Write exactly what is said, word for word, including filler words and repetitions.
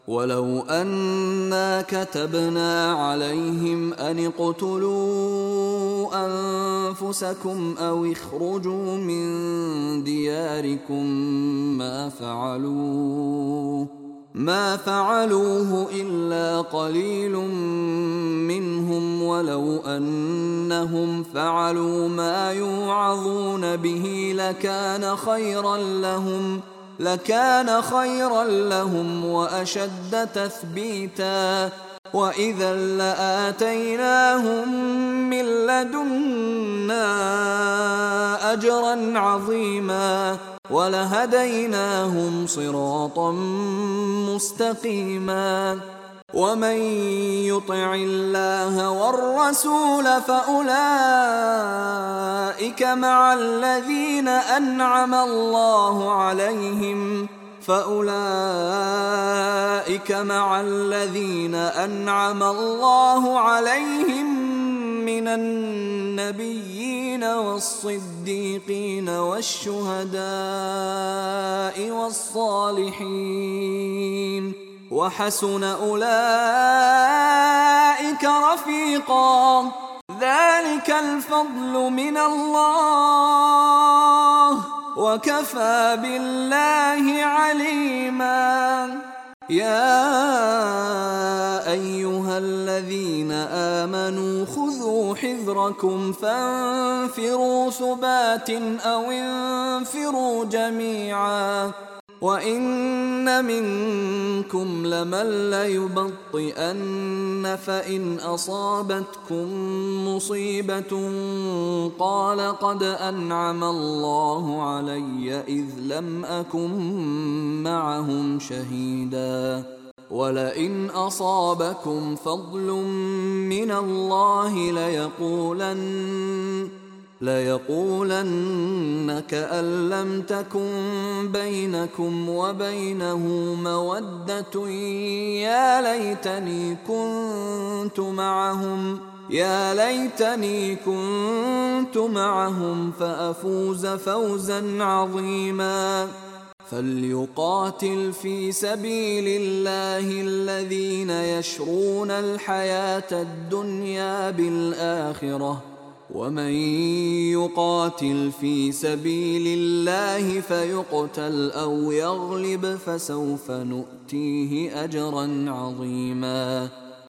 ولو أنا كتبنا عليهم أن اقتلوا أنفسكم أو اخرجوا من دياركم ما فعلوه ما فعلوه إلا قليل منهم، ولو أنهم فعلوا ما يوعظون به لكان خيرا لهم لكان خيرا لهم وأشد تثبيتا، وإذا لآتيناهم من لدنا أجرا عظيما ولهديناهم صراطا مستقيما. ومن يطع الله والرسول فأولئك مع الذين أنعم الله عليهم فأولئك مع الذين أنعم الله عليهم من النبيين والصديقين والشهداء والصالحين، وحسن أولئك رفيقا. ذلك الفضل من الله وكفى بالله عليما. يا أيها الذين آمنوا خذوا حذركم فانفروا ثبات أو انفروا جميعا، وإن منكم لمن ليبطئن فإن أصابتكم مصيبة قال قد أنعم الله علي إذ لم أكن معهم شهيدا، ولئن أصابكم فضل من الله ليقولن ليقولن كأن لم تكن بينكم وبينه مودة يا ليتني كنت معهم يا ليتني كنت معهم فأفوز فوزا عظيما. فليقاتل في سبيل الله الذين يشرون الحياة الدنيا بالآخرة، ومن يقاتل في سبيل الله فيقتل أو يغلب فسوف نؤتيه أجرا عظيما.